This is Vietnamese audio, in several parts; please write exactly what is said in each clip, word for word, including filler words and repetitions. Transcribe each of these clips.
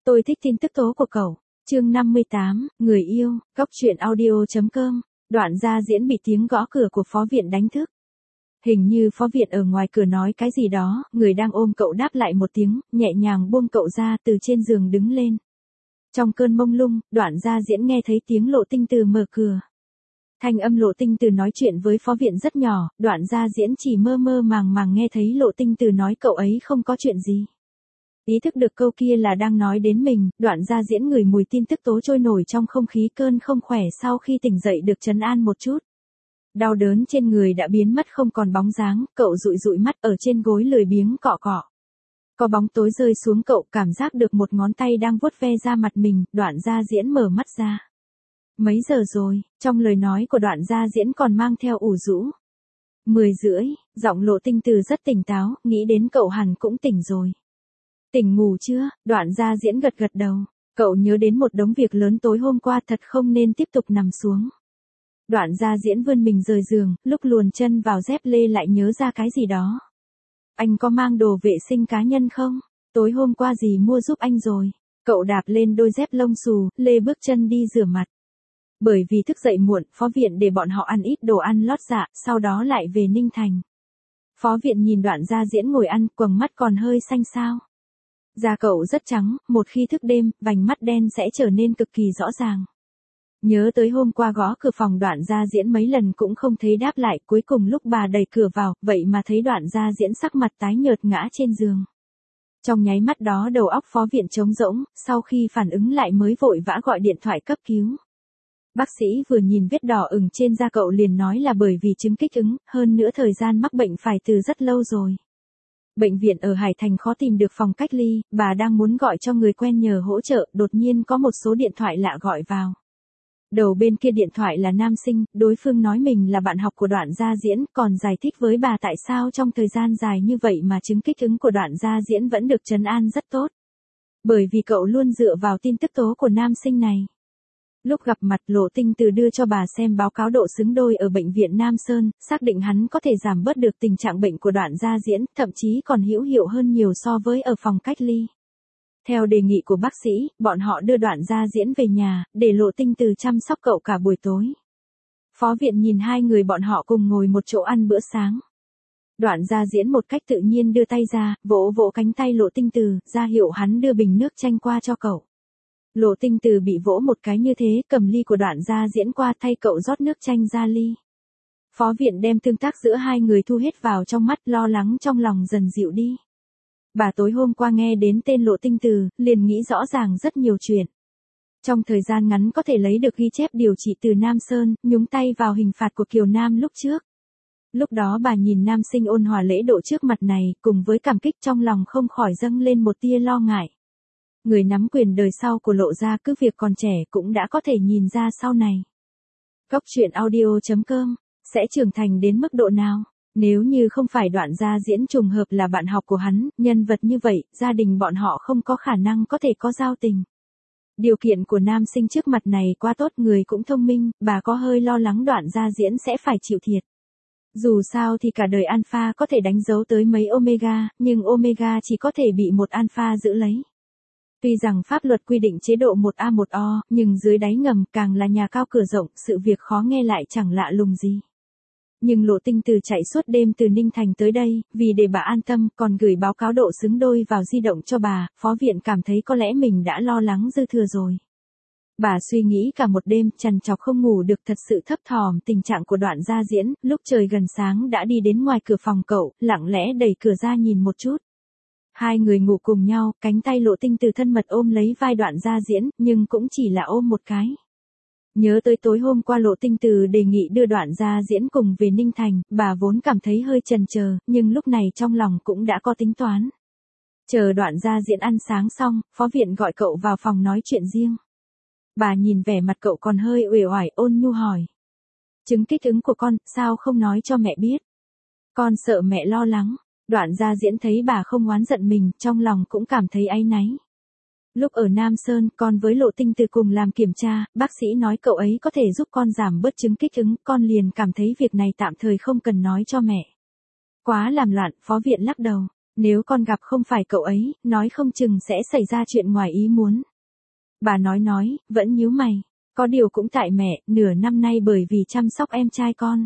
Tôi thích tin tức tố của cậu. Chương năm mươi tám, người yêu, góc truyện audio.com. Đoạn ra diễn bị tiếng gõ cửa của phó viện đánh thức. Hình như phó viện ở ngoài cửa nói cái gì đó, người đang ôm cậu đáp lại một tiếng, nhẹ nhàng buông cậu ra từ trên giường đứng lên. Trong cơn mông lung, đoạn ra diễn nghe thấy tiếng Lộ Tinh Từ mở cửa. Thanh âm Lộ Tinh Từ nói chuyện với phó viện rất nhỏ, đoạn ra diễn chỉ mơ mơ màng màng nghe thấy Lộ Tinh Từ nói cậu ấy không có chuyện gì. Ý thức được câu kia là đang nói đến mình, đoạn ra diễn ngửi mùi tin tức tố trôi nổi trong không khí cơn không khỏe sau khi tỉnh dậy được trấn an một chút. Đau đớn trên người đã biến mất không còn bóng dáng, cậu dụi dụi mắt ở trên gối lười biếng cọ cọ. Có bóng tối rơi xuống cậu cảm giác được một ngón tay đang vuốt ve ra mặt mình, đoạn ra diễn mở mắt ra. Mấy giờ rồi, trong lời nói của đoạn ra diễn còn mang theo ủ rũ. Mười rưỡi, giọng Lộ Tinh Từ rất tỉnh táo, nghĩ đến cậu hẳn cũng tỉnh rồi. Tỉnh ngủ chưa? Đoạn ra diễn gật gật đầu. Cậu nhớ đến một đống việc lớn tối hôm qua thật không nên tiếp tục nằm xuống. Đoạn ra diễn vươn mình rời giường, lúc luồn chân vào dép lê lại nhớ ra cái gì đó. Anh có mang đồ vệ sinh cá nhân không? Tối hôm qua dì mua giúp anh rồi. Cậu đạp lên đôi dép lông xù, lê bước chân đi rửa mặt. Bởi vì thức dậy muộn, phó viện để bọn họ ăn ít đồ ăn lót dạ, sau đó lại về Ninh Thành. Phó viện nhìn đoạn ra diễn ngồi ăn, quầng mắt còn hơi xanh xao. Da cậu rất trắng, một khi thức đêm, vành mắt đen sẽ trở nên cực kỳ rõ ràng. Nhớ tới hôm qua gõ cửa phòng đoạn ra diễn mấy lần cũng không thấy đáp lại, cuối cùng lúc bà đẩy cửa vào, vậy mà thấy đoạn ra diễn sắc mặt tái nhợt ngã trên giường. Trong nháy mắt đó đầu óc phó viện trống rỗng, sau khi phản ứng lại mới vội vã gọi điện thoại cấp cứu. Bác sĩ vừa nhìn vết đỏ ửng trên da cậu liền nói là bởi vì chứng kích ứng, hơn nữa thời gian mắc bệnh phải từ rất lâu rồi. Bệnh viện ở Hải Thành khó tìm được phòng cách ly, bà đang muốn gọi cho người quen nhờ hỗ trợ, đột nhiên có một số điện thoại lạ gọi vào. Đầu bên kia điện thoại là nam sinh, đối phương nói mình là bạn học của đoạn gia diễn, còn giải thích với bà tại sao trong thời gian dài như vậy mà chứng kích ứng của đoạn gia diễn vẫn được trấn an rất tốt. Bởi vì cậu luôn dựa vào tin tức tố của nam sinh này. Lúc gặp mặt Lộ Tinh Từ đưa cho bà xem báo cáo độ xứng đôi ở bệnh viện Nam Sơn, xác định hắn có thể giảm bớt được tình trạng bệnh của đoạn gia diễn, thậm chí còn hữu hiệu hơn nhiều so với ở phòng cách ly. Theo đề nghị của bác sĩ, bọn họ đưa đoạn gia diễn về nhà, để Lộ Tinh Từ chăm sóc cậu cả buổi tối. Phó viện nhìn hai người bọn họ cùng ngồi một chỗ ăn bữa sáng. Đoạn gia diễn một cách tự nhiên đưa tay ra, vỗ vỗ cánh tay Lộ Tinh Từ, ra hiệu hắn đưa bình nước chanh qua cho cậu. Lộ Tinh Từ bị vỗ một cái như thế, cầm ly của đoạn gia diễn qua thay cậu rót nước chanh ra ly. Phó viện đem tương tác giữa hai người thu hết vào trong mắt, lo lắng trong lòng dần dịu đi. Bà tối hôm qua nghe đến tên Lộ Tinh Từ, liền nghĩ rõ ràng rất nhiều chuyện. Trong thời gian ngắn có thể lấy được ghi chép điều trị từ Nam Sơn, nhúng tay vào hình phạt của Kiều Nam lúc trước. Lúc đó bà nhìn nam sinh ôn hòa lễ độ trước mặt này, cùng với cảm kích trong lòng không khỏi dâng lên một tia lo ngại. Người nắm quyền đời sau của Lộ gia cứ việc còn trẻ cũng đã có thể nhìn ra sau này. Góc truyện audio.com, sẽ trưởng thành đến mức độ nào? Nếu như không phải đoạn gia diễn trùng hợp là bạn học của hắn, nhân vật như vậy, gia đình bọn họ không có khả năng có thể có giao tình. Điều kiện của nam sinh trước mặt này quá tốt, người cũng thông minh, bà có hơi lo lắng đoạn gia diễn sẽ phải chịu thiệt. Dù sao thì cả đời alpha có thể đánh dấu tới mấy omega, nhưng omega chỉ có thể bị một alpha giữ lấy. Tuy rằng pháp luật quy định chế độ một A một O, nhưng dưới đáy ngầm càng là nhà cao cửa rộng, sự việc khó nghe lại chẳng lạ lùng gì. Nhưng Lộ Tinh Từ chạy suốt đêm từ Ninh Thành tới đây, vì để bà an tâm, còn gửi báo cáo độ xứng đôi vào di động cho bà, phó viện cảm thấy có lẽ mình đã lo lắng dư thừa rồi. Bà suy nghĩ cả một đêm, trằn trọc không ngủ được, thật sự thấp thỏm tình trạng của đoạn gia diễn, lúc trời gần sáng đã đi đến ngoài cửa phòng cậu, lặng lẽ đẩy cửa ra nhìn một chút. Hai người ngủ cùng nhau, cánh tay Lộ Tinh Từ thân mật ôm lấy vai đoạn gia diễn, nhưng cũng chỉ là ôm một cái. Nhớ tới tối hôm qua Lộ Tinh Từ đề nghị đưa đoạn gia diễn cùng về Ninh Thành, bà vốn cảm thấy hơi chần chờ, nhưng lúc này trong lòng cũng đã có tính toán. Chờ đoạn gia diễn ăn sáng xong, phó viện gọi cậu vào phòng nói chuyện riêng. Bà nhìn vẻ mặt cậu còn hơi uể oải, ôn nhu hỏi. Chứng kích ứng của con, sao không nói cho mẹ biết? Con sợ mẹ lo lắng. Đoạn gia diễn thấy bà không oán giận mình, trong lòng cũng cảm thấy áy náy. Lúc ở Nam Sơn, con với Lộ Tinh Từ cùng làm kiểm tra, bác sĩ nói cậu ấy có thể giúp con giảm bớt chứng kích ứng, con liền cảm thấy việc này tạm thời không cần nói cho mẹ. Quá làm loạn, phó viện lắc đầu. Nếu con gặp không phải cậu ấy, nói không chừng sẽ xảy ra chuyện ngoài ý muốn. Bà nói nói, vẫn nhíu mày. Có điều cũng tại mẹ, nửa năm nay bởi vì chăm sóc em trai con.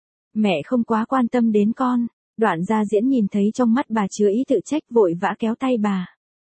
Mẹ không quá quan tâm đến con. Đoạn Gia Diễn nhìn thấy trong mắt bà chứa ý tự trách vội vã kéo tay bà.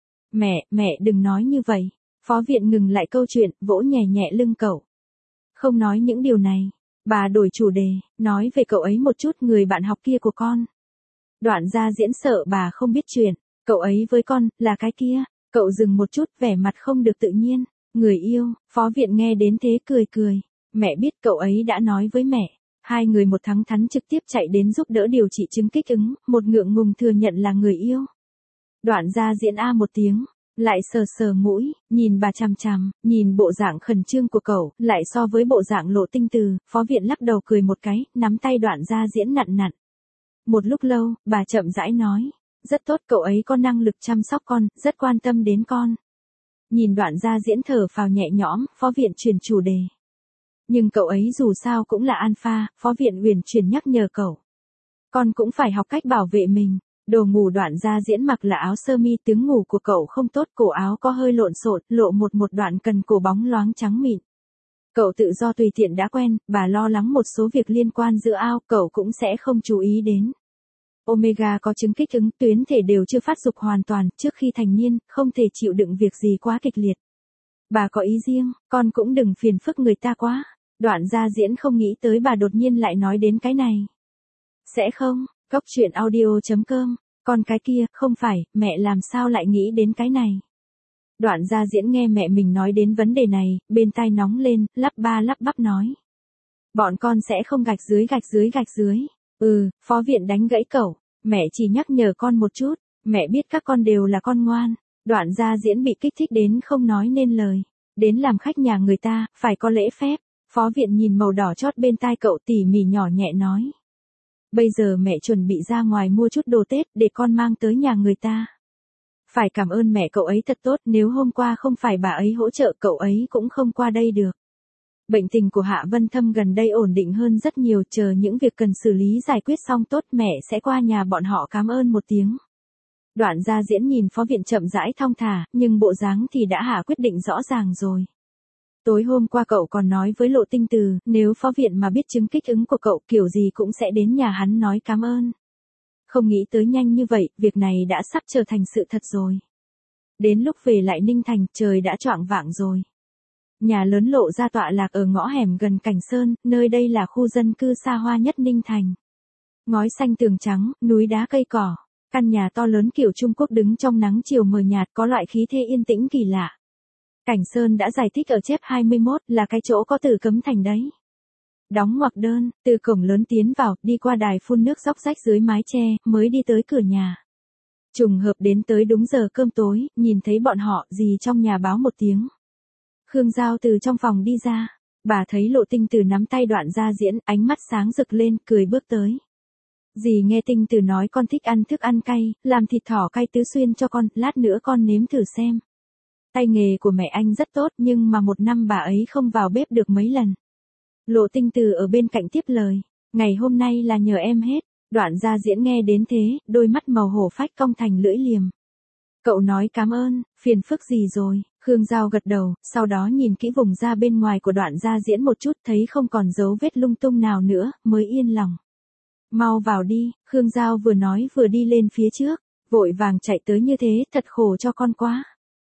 Mẹ, mẹ đừng nói như vậy. Phó Viện ngừng lại câu chuyện, vỗ nhẹ nhẹ lưng cậu. Không nói những điều này. Bà đổi chủ đề, nói về cậu ấy một chút, người bạn học kia của con. Đoạn Gia Diễn sợ bà không biết chuyện. Cậu ấy với con, là cái kia. Cậu dừng một chút, vẻ mặt không được tự nhiên. Người yêu, Phó Viện nghe đến thế cười cười. Mẹ biết cậu ấy đã nói với mẹ. Hai người một thắng thắng trực tiếp chạy đến giúp đỡ điều trị chứng kích ứng, một ngượng ngùng thừa nhận là người yêu. Đoạn Gia Diễn a một tiếng, lại sờ sờ mũi, nhìn bà chằm chằm, nhìn bộ dạng khẩn trương của cậu, lại so với bộ dạng Lộ Tinh Từ, Phó Viện lắc đầu cười một cái, nắm tay Đoạn Gia Diễn nặn nặn. Một lúc lâu, bà chậm rãi nói, rất tốt, cậu ấy có năng lực chăm sóc con, rất quan tâm đến con. Nhìn Đoạn Gia Diễn thở phào nhẹ nhõm, Phó Viện chuyển chủ đề. Nhưng cậu ấy dù sao cũng là alpha, Phó Viện uyển chuyển nhắc nhở cậu. Con cũng phải học cách bảo vệ mình. Đồ ngủ Đoạn Gia Diễn mặc là áo sơ mi, tiếng ngủ của cậu không tốt, cổ áo có hơi lộn xộn, lộ một một đoạn cần cổ bóng loáng trắng mịn. Cậu tự do tùy tiện đã quen, bà lo lắng một số việc liên quan giữa ao, cậu cũng sẽ không chú ý đến. Omega có chứng kích ứng, tuyến thể đều chưa phát dục hoàn toàn, trước khi thành niên, không thể chịu đựng việc gì quá kịch liệt. Bà có ý riêng, con cũng đừng phiền phức người ta quá. Đoạn Gia Diễn không nghĩ tới bà đột nhiên lại nói đến cái này. Sẽ không, Cốc truyện audio chấm com, còn cái kia, không phải, mẹ làm sao lại nghĩ đến cái này. Đoạn Gia Diễn nghe mẹ mình nói đến vấn đề này, bên tai nóng lên, lắp ba lắp bắp nói. Bọn con sẽ không gạch dưới gạch dưới gạch dưới. Ừ, Phó Viện đánh gãy cậu, mẹ chỉ nhắc nhở con một chút, mẹ biết các con đều là con ngoan. Đoạn Gia Diễn bị kích thích đến không nói nên lời. Đến làm khách nhà người ta, phải có lễ phép. Phó Viện nhìn màu đỏ chót bên tai cậu tỉ mỉ nhỏ nhẹ nói. Bây giờ mẹ chuẩn bị ra ngoài mua chút đồ Tết để con mang tới nhà người ta. Phải cảm ơn mẹ cậu ấy thật tốt, nếu hôm qua không phải bà ấy hỗ trợ cậu ấy cũng không qua đây được. Bệnh tình của Hạ Vân Thâm gần đây ổn định hơn rất nhiều, chờ những việc cần xử lý giải quyết xong tốt mẹ sẽ qua nhà bọn họ cảm ơn một tiếng. Đoạn Gia Diễn nhìn Phó Viện chậm rãi thong thả, nhưng bộ dáng thì đã hạ quyết định rõ ràng rồi. Tối hôm qua cậu còn nói với Lộ Tinh Từ, nếu Phó Viện mà biết chứng kích ứng của cậu kiểu gì cũng sẽ đến nhà hắn nói cảm ơn. Không nghĩ tới nhanh như vậy, việc này đã sắp trở thành sự thật rồi. Đến lúc về lại Ninh Thành, trời đã choạng vạng rồi. Nhà lớn Lộ ra tọa lạc ở ngõ hẻm gần Cảnh Sơn, nơi đây là khu dân cư xa hoa nhất Ninh Thành. Ngói xanh tường trắng, núi đá cây cỏ. Căn nhà to lớn kiểu Trung Quốc đứng trong nắng chiều mờ nhạt, có loại khí thế yên tĩnh kỳ lạ. Cảnh Sơn đã giải thích ở chép hai mươi mốt là cái chỗ có từ cấm thành đấy. Đóng ngoặc đơn, từ cổng lớn tiến vào, đi qua đài phun nước róc rách dưới mái che, mới đi tới cửa nhà. Trùng hợp đến tới đúng giờ cơm tối, nhìn thấy bọn họ, dì trong nhà báo một tiếng. Khương Giao từ trong phòng đi ra, bà thấy Lộ Tinh Từ nắm tay Đoạn Gia Diễn, ánh mắt sáng rực lên, cười bước tới. Dì nghe Tinh Từ nói con thích ăn thức ăn cay, làm thịt thỏ cay tứ xuyên cho con, lát nữa con nếm thử xem. Tay nghề của mẹ anh rất tốt nhưng mà một năm bà ấy không vào bếp được mấy lần. Lộ Tinh Từ ở bên cạnh tiếp lời, ngày hôm nay là nhờ em hết. Đoạn Gia Diễn nghe đến thế, đôi mắt màu hổ phách cong thành lưỡi liềm. Cậu nói cảm ơn, phiền phức gì rồi? Khương Giao gật đầu, sau đó nhìn kỹ vùng da bên ngoài của Đoạn Gia Diễn một chút, thấy không còn dấu vết lung tung nào nữa, mới yên lòng. Mau vào đi, Khương Giao vừa nói vừa đi lên phía trước, vội vàng chạy tới như thế, thật khổ cho con quá.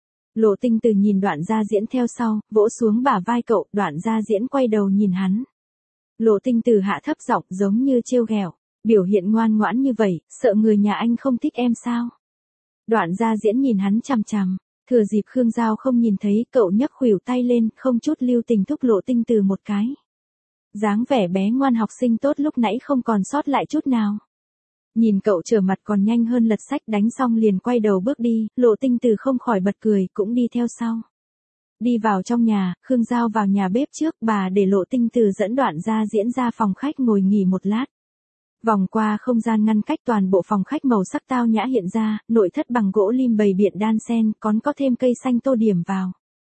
Lộ Tinh Từ nhìn Đoạn Gia Diễn theo sau, vỗ xuống bả vai cậu, Đoạn Gia Diễn quay đầu nhìn hắn. Lộ Tinh Từ hạ thấp giọng giống như trêu ghẹo, biểu hiện ngoan ngoãn như vậy, sợ người nhà anh không thích em sao? Đoạn Gia Diễn nhìn hắn chằm chằm, thừa dịp Khương Giao không nhìn thấy, cậu nhấc khuỷu tay lên, không chút lưu tình thúc Lộ Tinh Từ một cái. Dáng vẻ bé ngoan học sinh tốt lúc nãy không còn sót lại chút nào. Nhìn cậu trở mặt còn nhanh hơn lật sách, đánh xong liền quay đầu bước đi, Lộ Tinh Từ không khỏi bật cười, cũng đi theo sau. Đi vào trong nhà, Khương Giao vào nhà bếp trước, bà để Lộ Tinh Từ dẫn Đoạn Gia Diễn ra phòng khách ngồi nghỉ một lát. Vòng qua không gian ngăn cách, toàn bộ phòng khách màu sắc tao nhã hiện ra, nội thất bằng gỗ lim bầy biện đan sen, còn có thêm cây xanh tô điểm vào.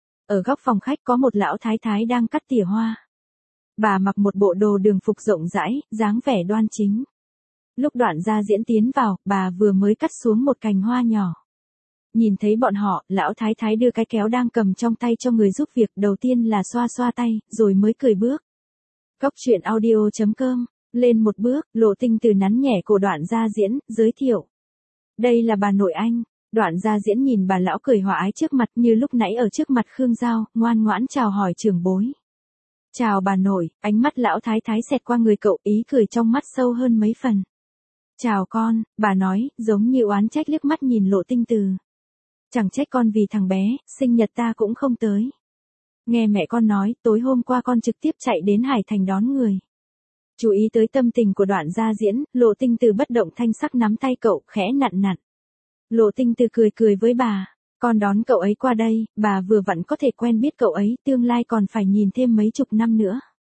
Ở góc phòng khách có một lão thái thái đang cắt tỉa hoa. Bà mặc một bộ đồ đường phục rộng rãi, dáng vẻ đoan chính. Lúc đoạn gia diễn tiến vào, bà vừa mới cắt xuống một cành hoa nhỏ. Nhìn thấy bọn họ, lão thái thái đưa cái kéo đang cầm trong tay cho người giúp việc, đầu tiên là xoa xoa tay, rồi mới cười bước. Cóc truyện audio chấm com, lên một bước, Lộ Tinh Từ nắn nhẹ cổ đoạn gia diễn, giới thiệu. Đây là bà nội anh. Đoạn gia diễn nhìn bà lão cười hòa ái trước mặt như lúc nãy ở trước mặt Khương Giao, ngoan ngoãn chào hỏi trưởng bối. Chào bà nội, ánh mắt lão thái thái xẹt qua người cậu, ý cười trong mắt sâu hơn mấy phần. Chào con, bà nói, giống như oán trách liếc mắt nhìn Lộ Tinh Từ. Chẳng trách con vì thằng bé, sinh nhật ta cũng không tới. Nghe mẹ con nói, tối hôm qua con trực tiếp chạy đến Hải Thành đón người. Chú ý tới tâm tình của đoạn gia diễn, Lộ Tinh Từ bất động thanh sắc nắm tay cậu, khẽ nặn nặn. Lộ Tinh Từ cười cười với bà, con đón cậu ấy qua đây, bà vừa vặn có thể quen biết cậu ấy, tương lai còn phải nhìn thêm mấy chục năm nữa.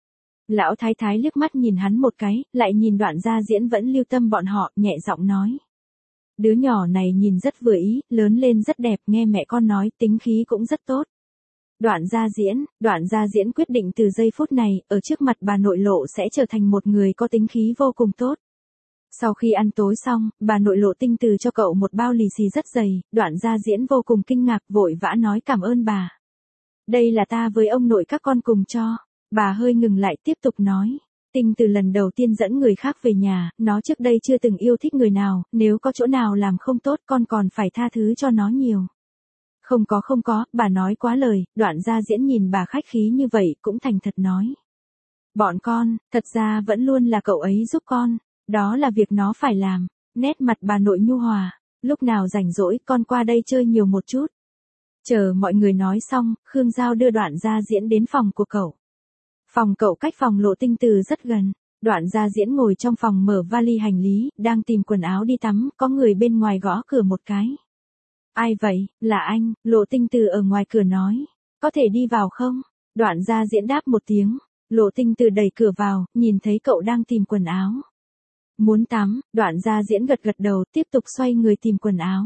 Lão thái thái liếc mắt nhìn hắn một cái, lại nhìn đoạn gia diễn vẫn lưu tâm bọn họ, nhẹ giọng nói. Đứa nhỏ này nhìn rất vừa ý, lớn lên rất đẹp, nghe mẹ con nói, tính khí cũng rất tốt. Đoạn gia diễn, đoạn gia diễn quyết định từ giây phút này, ở trước mặt bà nội Lộ sẽ trở thành một người có tính khí vô cùng tốt. Sau khi ăn tối xong, bà nội Lộ Tinh Từ cho cậu một bao lì xì rất dày, đoạn gia diễn vô cùng kinh ngạc, vội vã nói cảm ơn bà. Đây là ta với ông nội các con cùng cho. Bà hơi ngừng lại tiếp tục nói. Tinh Từ lần đầu tiên dẫn người khác về nhà, nó trước đây chưa từng yêu thích người nào, nếu có chỗ nào làm không tốt con còn phải tha thứ cho nó nhiều. Không có không có, bà nói quá lời, đoạn gia diễn nhìn bà khách khí như vậy cũng thành thật nói. Bọn con, thật ra vẫn luôn là cậu ấy giúp con, đó là việc nó phải làm. Nét mặt bà nội nhu hòa, lúc nào rảnh rỗi con qua đây chơi nhiều một chút. Chờ mọi người nói xong, Khương Giao đưa đoạn gia diễn đến phòng của cậu. Phòng cậu cách phòng Lộ Tinh Từ rất gần. Đoạn gia diễn ngồi trong phòng mở vali hành lý, đang tìm quần áo đi tắm, có người bên ngoài gõ cửa một cái. Ai vậy, là anh, Lộ Tinh Từ ở ngoài cửa nói. Có thể đi vào không? Đoạn gia diễn đáp một tiếng. Lộ Tinh Từ đẩy cửa vào, nhìn thấy cậu đang tìm quần áo. Muốn tắm, đoạn gia diễn gật gật đầu, tiếp tục xoay người tìm quần áo.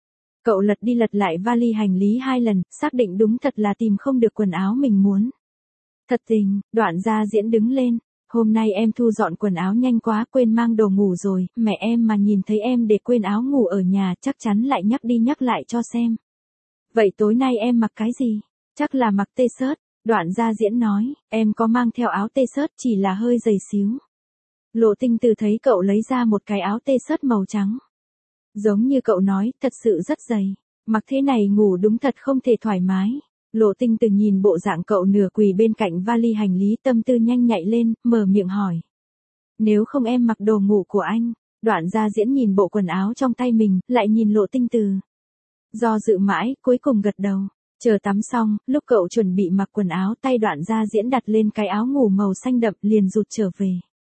Cậu lật đi lật lại vali hành lý hai lần, xác định đúng thật là tìm không được quần áo mình muốn. Thật tình, đoạn gia diễn đứng lên. Hôm nay em thu dọn quần áo nhanh quá, quên mang đồ ngủ rồi, mẹ em mà nhìn thấy em để quên áo ngủ ở nhà chắc chắn lại nhắc đi nhắc lại cho xem. Vậy tối nay em mặc cái gì? Chắc là mặc t-shirt. Đoạn gia diễn nói, em có mang theo áo t-shirt chỉ là hơi dày xíu. Lộ Tinh Từ thấy cậu lấy ra một cái áo t-shirt màu trắng. Giống như cậu nói, thật sự rất dày. Mặc thế này ngủ đúng thật không thể thoải mái. Lộ Tinh Từ nhìn bộ dạng cậu nửa quỳ bên cạnh vali hành lý, tâm tư nhanh nhạy lên, mở miệng hỏi. Nếu không em mặc đồ ngủ của anh. Đoạn gia diễn nhìn bộ quần áo trong tay mình, lại nhìn Lộ Tinh Từ. Do dự mãi, cuối cùng gật đầu. Chờ tắm xong, lúc cậu chuẩn bị mặc quần áo, tay đoạn gia diễn đặt lên cái áo ngủ màu xanh đậm, liền rụt trở về.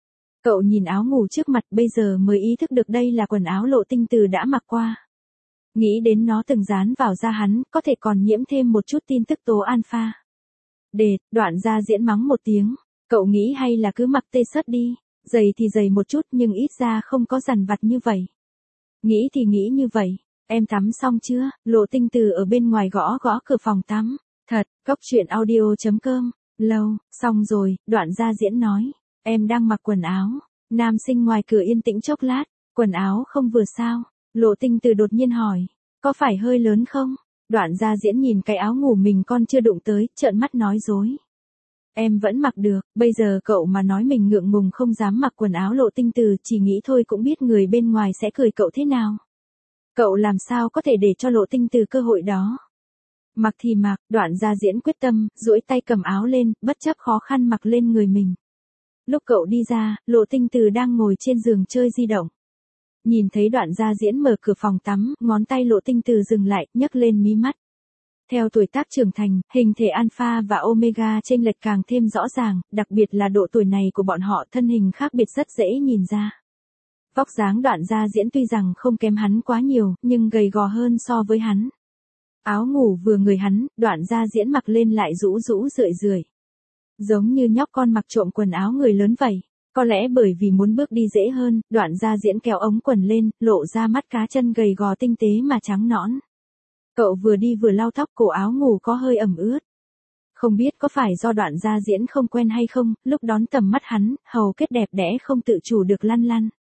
Cậu nhìn áo ngủ trước mặt, bây giờ mới ý thức được đây là quần áo Lộ Tinh Từ đã mặc qua. Nghĩ đến nó từng dán vào da hắn, có thể còn nhiễm thêm một chút tin tức tố alpha. Đệt, đoạn gia diễn mắng một tiếng. Cậu nghĩ hay là cứ mặc t-shirt đi. Giày thì giày một chút nhưng ít ra không có dằn vặt như vậy. Nghĩ thì nghĩ như vậy. Em tắm xong chưa? Lộ Tinh Từ ở bên ngoài gõ gõ cửa phòng tắm. Thật, cóc truyện audio chấm com. Lâu, xong rồi, đoạn gia diễn nói. Em đang mặc quần áo. Nam sinh ngoài cửa yên tĩnh chốc lát. Quần áo không vừa sao? Lộ Tinh Từ đột nhiên hỏi. Có phải hơi lớn không? Đoạn gia diễn nhìn cái áo ngủ mình con chưa đụng tới, trợn mắt nói dối. Em vẫn mặc được, bây giờ cậu mà nói mình ngượng ngùng không dám mặc quần áo Lộ Tinh Từ, chỉ nghĩ thôi cũng biết người bên ngoài sẽ cười cậu thế nào. Cậu làm sao có thể để cho Lộ Tinh Từ cơ hội đó. Mặc thì mặc, đoạn gia diễn quyết tâm, duỗi tay cầm áo lên, bất chấp khó khăn mặc lên người mình. Lúc cậu đi ra, Lộ Tinh Từ đang ngồi trên giường chơi di động. Nhìn thấy đoạn gia diễn mở cửa phòng tắm, ngón tay Lộ Tinh Từ dừng lại, nhấc lên mí mắt. Theo tuổi tác trưởng thành, hình thể alpha và omega chênh lệch càng thêm rõ ràng, đặc biệt là độ tuổi này của bọn họ, thân hình khác biệt rất dễ nhìn ra. Vóc dáng đoạn gia diễn tuy rằng không kém hắn quá nhiều, nhưng gầy gò hơn so với hắn. Áo ngủ vừa người hắn, đoạn gia diễn mặc lên lại rũ rũ rượi rượi. Giống như nhóc con mặc trộm quần áo người lớn vậy. Có lẽ bởi vì muốn bước đi dễ hơn, đoạn gia diễn kéo ống quần lên, lộ ra mắt cá chân gầy gò tinh tế mà trắng nõn. Cậu vừa đi vừa lau tóc, cổ áo ngủ có hơi ẩm ướt. Không biết có phải do đoạn gia diễn không quen hay không, lúc đón tầm mắt hắn, hầu kết đẹp đẽ không tự chủ được lăn lăn.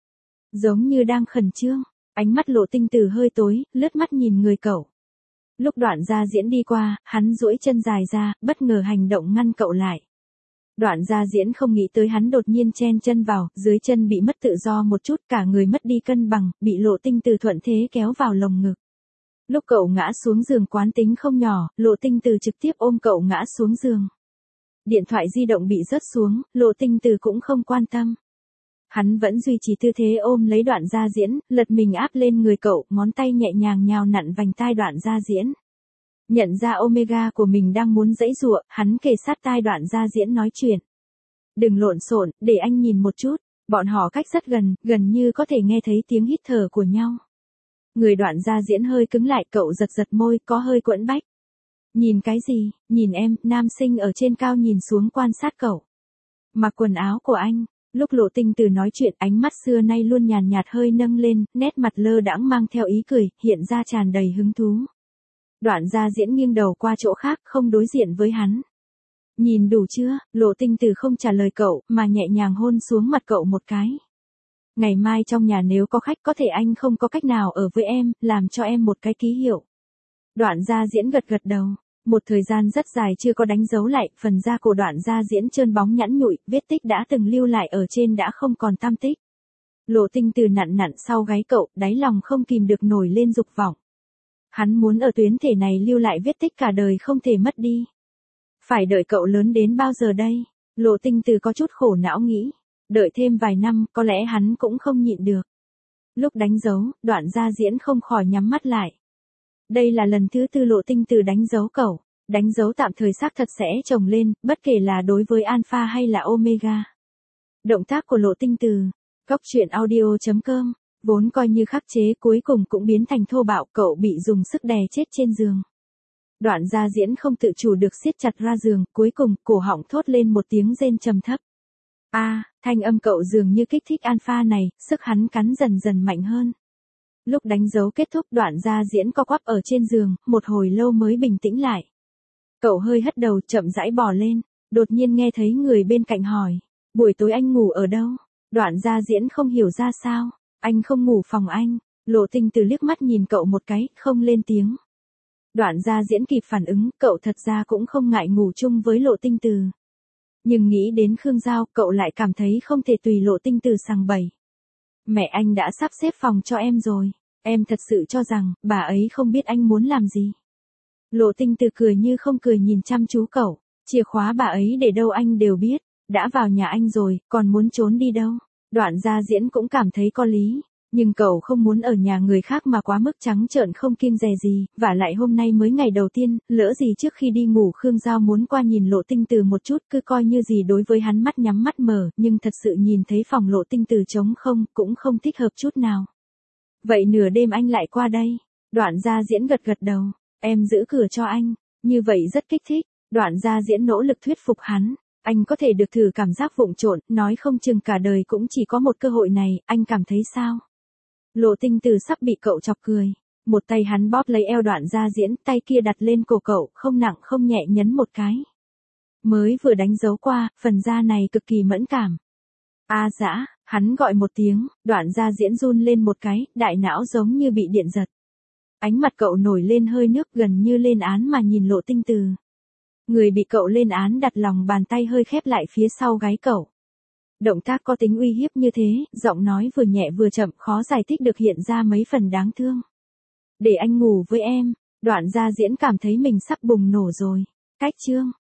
Giống như đang khẩn trương, ánh mắt Lộ Tinh Từ hơi tối, lướt mắt nhìn người cậu. Lúc Đoạn Gia Diễn đi qua, hắn duỗi chân dài ra, bất ngờ hành động ngăn cậu lại. Đoạn Gia Diễn không nghĩ tới hắn đột nhiên chen chân vào, dưới chân bị mất tự do một chút, cả người mất đi cân bằng, bị Lộ Tinh Từ thuận thế kéo vào lồng ngực. Lúc cậu ngã xuống giường quán tính không nhỏ, Lộ Tinh Từ trực tiếp ôm cậu ngã xuống giường. Điện thoại di động bị rớt xuống, Lộ Tinh Từ cũng không quan tâm. Hắn vẫn duy trì tư thế ôm lấy Đoạn Gia Diễn, lật mình áp lên người cậu, ngón tay nhẹ nhàng nhào nặn vành tai Đoạn Gia Diễn. Nhận ra Omega của mình đang muốn giãy giụa, hắn kề sát tai Đoạn Gia Diễn nói chuyện. Đừng lộn xộn, để anh nhìn một chút. Bọn họ cách rất gần, gần như có thể nghe thấy tiếng hít thở của nhau. Người Đoạn Gia Diễn hơi cứng lại, cậu giật giật môi, có hơi quẫn bách. Nhìn cái gì? Nhìn em, nam sinh ở trên cao nhìn xuống quan sát cậu. Mặc quần áo của anh. Lúc Lộ Tinh Từ nói chuyện, ánh mắt xưa nay luôn nhàn nhạt hơi nâng lên, nét mặt lơ đãng mang theo ý cười, hiện ra tràn đầy hứng thú. Đoạn Gia Diễn nghiêng đầu qua chỗ khác, không đối diện với hắn. Nhìn đủ chưa? Lộ Tinh Từ không trả lời cậu, mà nhẹ nhàng hôn xuống mặt cậu một cái. Ngày mai trong nhà nếu có khách có thể anh không có cách nào ở với em, làm cho em một cái ký hiệu. Đoạn Gia Diễn gật gật đầu. Một thời gian rất dài chưa có đánh dấu lại, phần da của Đoạn Gia Diễn trơn bóng nhẵn nhụi, vết tích đã từng lưu lại ở trên đã không còn tăm tích. Lộ Tinh Từ nặn nặn sau gáy cậu, đáy lòng không kìm được nổi lên dục vọng. Hắn muốn ở tuyến thể này lưu lại vết tích cả đời không thể mất đi. Phải đợi cậu lớn đến bao giờ đây? Lộ Tinh Từ có chút khổ não nghĩ. Đợi thêm vài năm, có lẽ hắn cũng không nhịn được. Lúc đánh dấu, Đoạn Gia Diễn không khỏi nhắm mắt lại. Đây là lần thứ tư Lộ Tinh Từ đánh dấu cậu. Đánh dấu tạm thời xác thật sẽ chồng lên, bất kể là đối với Alpha hay là Omega. Động tác của Lộ Tinh Từ. Góc truyện audio chấm com. Vốn coi như khắc chế cuối cùng cũng biến thành thô bạo, cậu bị dùng sức đè chết trên giường. Đoạn Gia Diễn không tự chủ được siết chặt ra giường, cuối cùng cổ họng thốt lên một tiếng rên trầm thấp. A, à, thanh âm cậu dường như kích thích Alpha này, sức hắn cắn dần dần mạnh hơn. Lúc đánh dấu kết thúc, Đoạn Gia Diễn co quắp ở trên giường, một hồi lâu mới bình tĩnh lại. Cậu hơi hất đầu chậm rãi bò lên, đột nhiên nghe thấy người bên cạnh hỏi. Buổi tối anh ngủ ở đâu? Đoạn Gia Diễn không hiểu ra sao. Anh không ngủ phòng anh. Lộ Tinh Từ liếc mắt nhìn cậu một cái, không lên tiếng. Đoạn Gia Diễn kịp phản ứng, cậu thật ra cũng không ngại ngủ chung với Lộ Tinh Từ. Nhưng nghĩ đến Khương Giao, cậu lại cảm thấy không thể tùy Lộ Tinh Từ sằng bậy. Mẹ anh đã sắp xếp phòng cho em rồi. Em thật sự cho rằng, bà ấy không biết anh muốn làm gì. Lộ Tinh Từ cười như không cười nhìn chăm chú cậu. Chìa khóa bà ấy để đâu anh đều biết. Đã vào nhà anh rồi, còn muốn trốn đi đâu? Đoạn Gia Diễn cũng cảm thấy có lý. Nhưng cậu không muốn ở nhà người khác mà quá mức trắng trợn không kiêng dè gì, và lại hôm nay mới ngày đầu tiên, lỡ gì trước khi đi ngủ Khương Giao muốn qua nhìn Lộ Tinh Từ một chút, cứ coi như gì đối với hắn mắt nhắm mắt mở, nhưng thật sự nhìn thấy phòng Lộ Tinh Từ trống không, cũng không thích hợp chút nào. Vậy nửa đêm anh lại qua đây. Đoạn Gia Diễn gật gật đầu, em giữ cửa cho anh, như vậy rất kích thích. Đoạn Gia Diễn nỗ lực thuyết phục hắn. Anh có thể được thử cảm giác vụng trộn, nói không chừng cả đời cũng chỉ có một cơ hội này, anh cảm thấy sao? Lộ Tinh Từ sắp bị cậu chọc cười. Một tay hắn bóp lấy eo Đoạn Gia Diễn, tay kia đặt lên cổ cậu, không nặng không nhẹ nhấn một cái. Mới vừa đánh dấu qua, phần da này cực kỳ mẫn cảm. A dã, hắn gọi một tiếng, Đoạn Gia Diễn run lên một cái, đại não giống như bị điện giật. Ánh mặt cậu nổi lên hơi nước gần như lên án mà nhìn Lộ Tinh Từ. Người bị cậu lên án đặt lòng bàn tay hơi khép lại phía sau gáy cậu. Động tác có tính uy hiếp như thế, giọng nói vừa nhẹ vừa chậm khó giải thích được hiện ra mấy phần đáng thương. Để anh ngủ với em, Đoạn Gia Diễn cảm thấy mình sắp bùng nổ rồi. Cách chương.